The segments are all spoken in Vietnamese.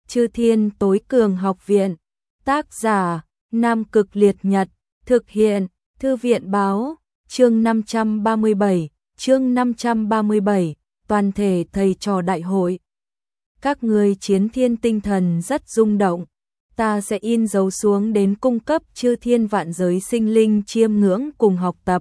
Chư Thiên Tối Cường Học Viện. Tác giả: Nam Cực Liệt Nhật. Thực hiện: Thư viện báo. Chương 537. Chương 537. Toàn thể thầy trò đại hội. Các ngươi chiến thiên tinh thần rất rung động. Ta sẽ in dấu xuống đến cung cấp chư thiên vạn giới sinh linh chiêm ngưỡng cùng học tập.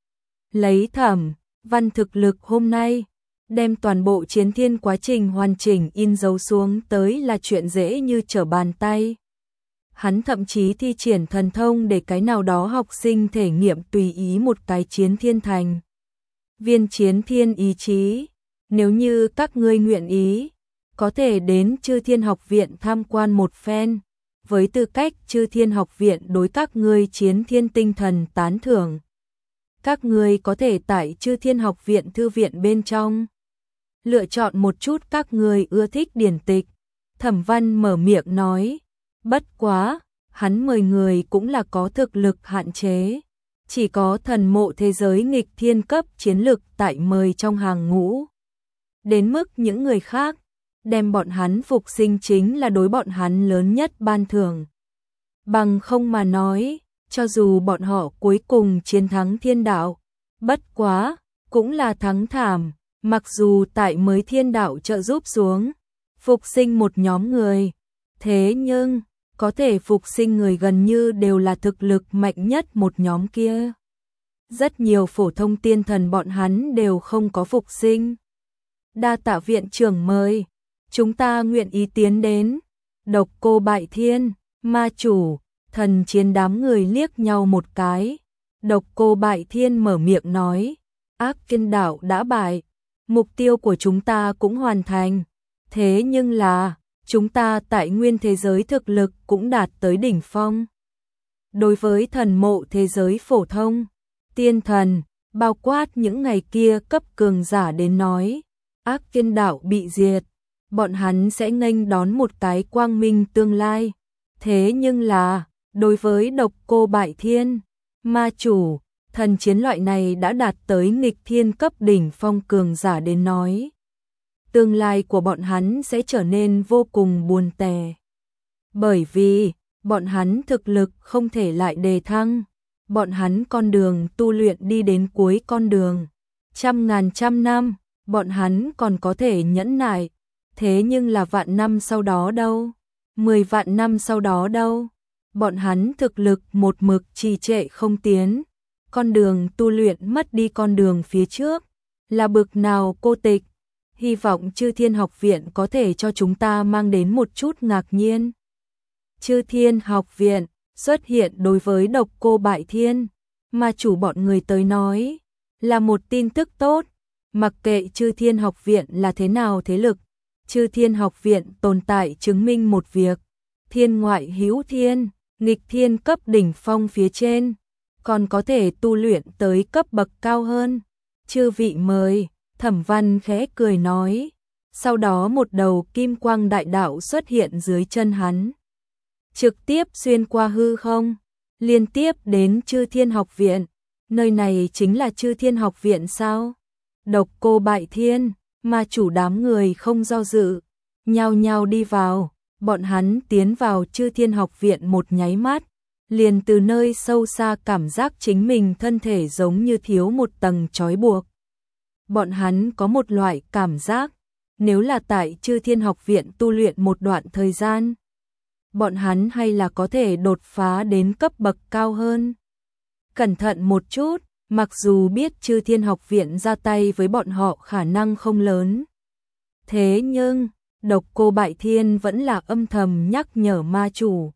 Lấy Thẩm Văn thực lực hôm nay, đem toàn bộ chiến thiên quá trình hoàn chỉnh in dấu xuống tới là chuyện dễ như trở bàn tay. Hắn thậm chí thi triển thần thông để cái nào đó học sinh thể nghiệm tùy ý một cái chiến thiên thành viên chiến thiên ý chí. Nếu như các ngươi nguyện ý, có thể đến Chư Thiên Học Viện tham quan một phen, với tư cách Chư Thiên Học Viện đối các ngươi chiến thiên tinh thần tán thưởng. Các ngươi có thể tại Chư Thiên Học Viện thư viện bên trong lựa chọn một chút các ngươi ưa thích điển tịch. Thẩm Văn mở miệng nói, bất quá, hắn mời người cũng là có thực lực hạn chế, chỉ có thần mộ thế giới nghịch thiên cấp chiến lực tại mời trong hàng ngũ. Đến mức những người khác, đem bọn hắn phục sinh chính là đối bọn hắn lớn nhất ban thưởng. Bằng không mà nói, cho dù bọn họ cuối cùng chiến thắng thiên đạo, bất quá, cũng là thắng thảm, mặc dù tại mới thiên đạo trợ giúp xuống, phục sinh một nhóm người. Thế nhưng, có thể phục sinh người gần như đều là thực lực mạnh nhất một nhóm kia. Rất nhiều phổ thông tiên thần bọn hắn đều không có phục sinh. Đa tạ viện trưởng mời, chúng ta nguyện ý tiến đến. Độc Cô Bại Thiên, ma chủ, thần chiến đám người liếc nhau một cái. Độc Cô Bại Thiên mở miệng nói, Ác Kiên Đạo đã bại, mục tiêu của chúng ta cũng hoàn thành. Thế nhưng là, chúng ta tại nguyên thế giới thực lực cũng đạt tới đỉnh phong. Đối với thần mộ thế giới phổ thông, tiên thần, bao quát những ngày kia cấp cường giả đến nói, Ác Kiên Đạo bị diệt, bọn hắn sẽ nghênh đón một cái quang minh tương lai. Thế nhưng là, đối với Độc Cô Bại Thiên, ma chủ, thần chiến loại này đã đạt tới nghịch thiên cấp đỉnh phong cường giả đến nói, tương lai của bọn hắn sẽ trở nên vô cùng buồn tẻ. Bởi vì, bọn hắn thực lực không thể lại đề thăng, bọn hắn con đường tu luyện đi đến cuối con đường. Trăm ngàn trăm năm, bọn hắn còn có thể nhẫn nại, thế nhưng là vạn năm sau đó đâu? 10 vạn năm sau đó đâu? Bọn hắn thực lực một mực trì trệ không tiến, con đường tu luyện mất đi con đường phía trước, là bực nào cô tịch. Hy vọng Chư Thiên Học Viện có thể cho chúng ta mang đến một chút ngạc nhiên. Chư Thiên Học Viện xuất hiện đối với Độc Cô Bại Thiên, mà chủ bọn người tới nói, là một tin tức tốt. Mặc kệ Chư Thiên Học Viện là thế nào thế lực, Chư Thiên Học Viện tồn tại chứng minh một việc, thiên ngoại hữu thiên, nghịch thiên cấp đỉnh phong phía trên, còn có thể tu luyện tới cấp bậc cao hơn. Chư vị mời. Thẩm Văn khẽ cười nói, sau đó một đầu kim quang đại đạo xuất hiện dưới chân hắn, trực tiếp xuyên qua hư không, liên tiếp đến Chư Thiên Học Viện. Nơi này chính là Chư Thiên Học Viện sao? Độc Cô Bại Thiên, ma chủ đám người không do dự, nhao nhao đi vào. Bọn hắn tiến vào Chư Thiên Học Viện một nháy mắt, liền từ nơi sâu xa cảm giác chính mình thân thể giống như thiếu một tầng trói buộc. Bọn hắn có một loại cảm giác, nếu là tại Chư Thiên Học Viện tu luyện một đoạn thời gian, bọn hắn hay là có thể đột phá đến cấp bậc cao hơn. Cẩn thận một chút, mặc dù biết Chư Thiên Học Viện ra tay với bọn họ khả năng không lớn. Thế nhưng, Độc Cô Bại Thiên vẫn là âm thầm nhắc nhở ma chủ.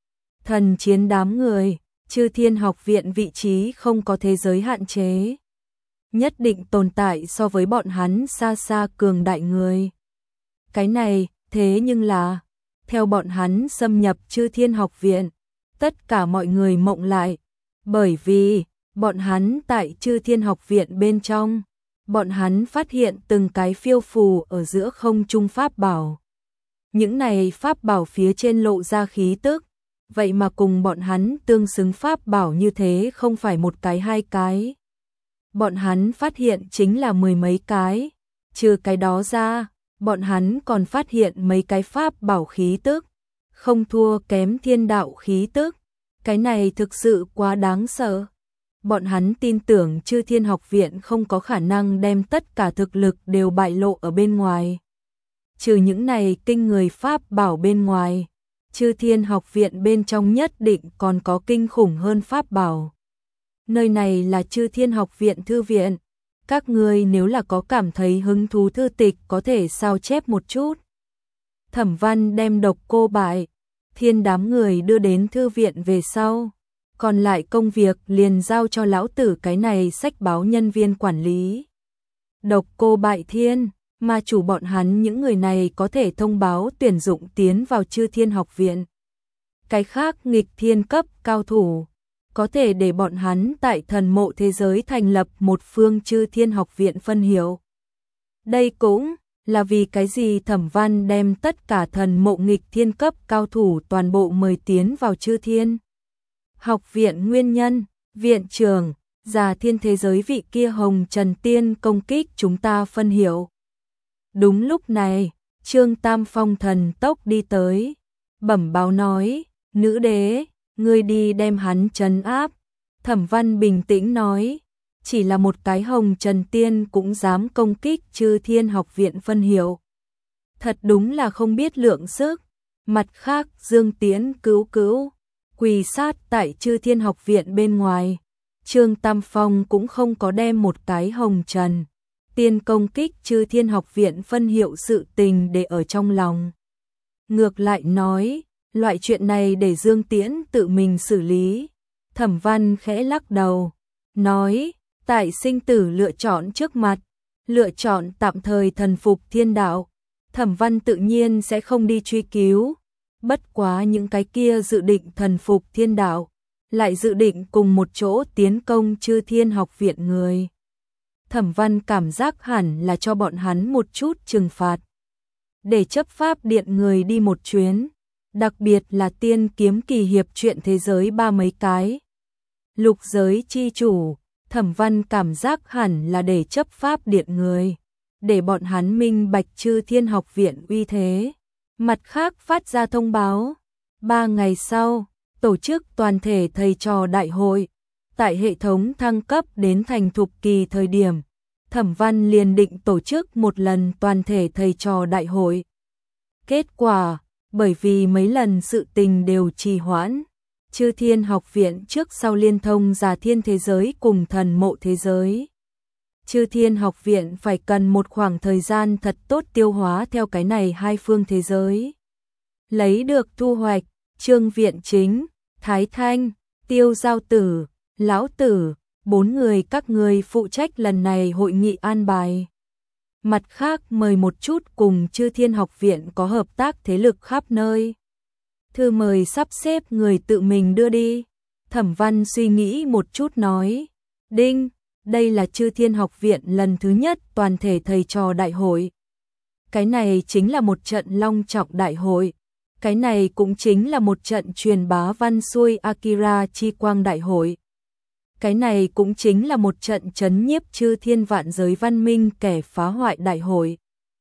Thần chiến đám người, Chư Thiên Học Viện vị trí không có thế giới hạn chế, nhất định tồn tại so với bọn hắn xa xa cường đại người. Cái này, thế nhưng là, theo bọn hắn xâm nhập Chư Thiên Học Viện, tất cả mọi người mộng lại, bởi vì, bọn hắn tại Chư Thiên Học Viện bên trong, bọn hắn phát hiện từng cái phiêu phù ở giữa không trung pháp bảo. Những này pháp bảo phía trên lộ ra khí tức, vậy mà cùng bọn hắn tương xứng pháp bảo như thế không phải một cái hai cái. Bọn hắn phát hiện chính là 10 mấy cái, trừ cái đó ra, Bọn hắn còn phát hiện mấy cái pháp bảo khí tức, không thua kém thiên đạo khí tức. Cái này thực sự quá đáng sợ. Bọn hắn tin tưởng Chư Thiên Học Viện không có khả năng đem tất cả thực lực đều bại lộ ở bên ngoài. Trừ những này kinh người pháp bảo bên ngoài, Chư Thiên Học Viện bên trong nhất định còn có kinh khủng hơn pháp bảo. Nơi này là Chư Thiên Học Viện thư viện. Các ngươi nếu là có cảm thấy hứng thú thư tịch có thể sao chép một chút. Thẩm Văn đem Độc Cô Bại, Thiên đám người đưa đến thư viện về sau. Còn lại công việc liền giao cho lão tử cái này sách báo nhân viên quản lý. Độc Cô Bại Thiên, ma chủ bọn hắn những người này có thể thông báo tuyển dụng tiến vào Chư Thiên Học Viện. Cái khác nghịch thiên cấp cao thủ, có thể để bọn hắn tại thần mộ thế giới thành lập một phương Chư Thiên Học Viện phân hiệu. Đây cũng là vì cái gì Thẩm Văn đem tất cả thần mộ nghịch thiên cấp cao thủ toàn bộ mời tiến vào Chư Thiên Học Viện nguyên nhân. Viện trưởng, Già Thiên thế giới vị kia Hồng Trần Tiên công kích chúng ta phân hiệu. Đúng lúc này, Trương Tam Phong thần tốc đi tới, bẩm báo nói, nữ đế, ngươi đi đem hắn trấn áp. Thẩm Văn bình tĩnh nói, chỉ là một cái Hồng Trần Tiên cũng dám công kích Chư Thiên Học Viện phân hiệu. Thật đúng là không biết lượng sức. Mặt khác Dương Tiễn cứu quỳ sát tại Chư Thiên Học Viện bên ngoài. Trương Tam Phong cũng không có đem một cái Hồng Trần Tiên công kích Chư Thiên Học Viện phân hiệu sự tình để ở trong lòng. Ngược lại nói, loại chuyện này để Dương Tiễn tự mình xử lý. Thẩm Văn khẽ lắc đầu, nói, tại sinh tử lựa chọn trước mặt, lựa chọn tạm thời thần phục thiên đạo, Thẩm Văn tự nhiên sẽ không đi truy cứu. Bất quá những cái kia dự định thần phục thiên đạo, lại dự định cùng một chỗ tiến công Chư Thiên Học Viện người. Thẩm Văn cảm giác hẳn là cho bọn hắn một chút trừng phạt. Để chấp pháp điện người đi một chuyến, đặc biệt là Tiên Kiếm Kỳ Hiệp truyện thế giới ba mấy cái. Lục giới chi chủ, Thẩm Văn cảm giác hẳn là để chấp pháp điện người, để bọn hắn minh bạch Chư Thiên Học Viện uy thế. Mặt khác phát ra thông báo, 3 ngày sau, tổ chức toàn thể thầy trò đại hội. Tại hệ thống thăng cấp đến thành thục kỳ thời điểm, Thẩm Văn liền định tổ chức một lần toàn thể thầy trò đại hội. Kết quả, bởi vì mấy lần sự tình đều trì hoãn, Chư Thiên Học Viện trước sau liên thông Già Thiên thế giới cùng thần mộ thế giới. Chư Thiên Học Viện phải cần một khoảng thời gian thật tốt tiêu hóa theo cái này hai phương thế giới. Lấy được thu hoạch, Trương Viện Chính, Thái Thanh, Tiêu Giao Tử, Lão Tử, 4 người các người phụ trách lần này hội nghị an bài. Mặt khác mời một chút cùng Chư Thiên Học Viện có hợp tác thế lực khắp nơi. Thư mời sắp xếp người tự mình đưa đi. Thẩm Văn suy nghĩ một chút nói, đinh, đây là Chư Thiên Học Viện lần thứ nhất toàn thể thầy trò đại hội. Cái này chính là một trận long trọng đại hội. Cái này cũng chính là một trận truyền bá văn xuôi Akira chi quang đại hội. Cái này cũng chính là một trận chấn nhiếp Chư Thiên vạn giới văn minh kẻ phá hoại đại hội.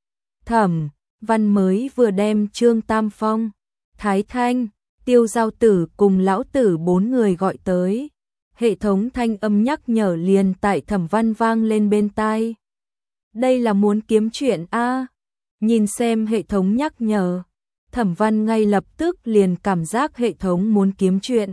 Thẩm Văn mới vừa đem Trương Tam Phong, Thái Thanh, Tiêu Giao Tử cùng Lão Tử 4 người gọi tới. Hệ thống thanh âm nhắc nhở liền tại Thẩm Văn vang lên bên tai. Đây là muốn kiếm chuyện a? Nhìn xem hệ thống nhắc nhở, Thẩm Văn ngay lập tức liền cảm giác hệ thống muốn kiếm chuyện.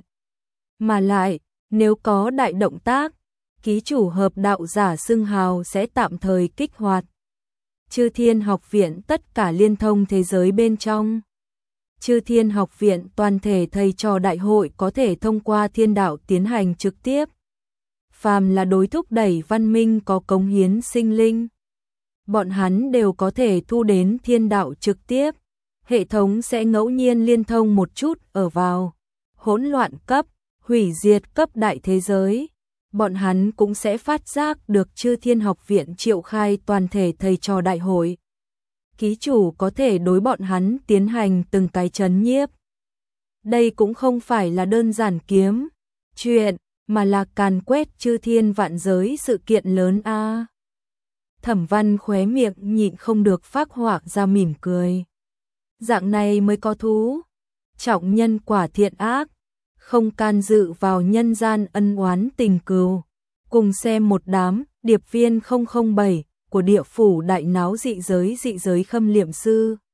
Mà lại, nếu có đại động tác, ký chủ hợp đạo giả xưng hào sẽ tạm thời kích hoạt. Chư Thiên Học Viện tất cả liên thông thế giới bên trong. Chư Thiên Học Viện toàn thể thầy trò đại hội có thể thông qua thiên đạo tiến hành trực tiếp. Phàm là đối thúc đẩy văn minh có cống hiến sinh linh, bọn hắn đều có thể thu đến thiên đạo trực tiếp. Hệ thống sẽ ngẫu nhiên liên thông một chút ở vào hỗn loạn cấp, hủy diệt cấp đại thế giới. Bọn hắn cũng sẽ phát giác được Chư Thiên Học Viện triệu khai toàn thể thầy trò đại hội. Ký chủ có thể đối bọn hắn tiến hành từng cái trấn nhiếp. Đây cũng không phải là đơn giản kiếm chuyện, mà là càn quét Chư Thiên vạn giới sự kiện lớn a. Thẩm Văn khóe miệng nhịn không được phác họa ra mỉm cười. Dạng này mới có thú. Trọng nhân quả thiện ác, không can dự vào nhân gian ân oán tình cừu. Cùng xem một đám điệp viên 007 của địa phủ đại náo dị giới khâm liệm sư.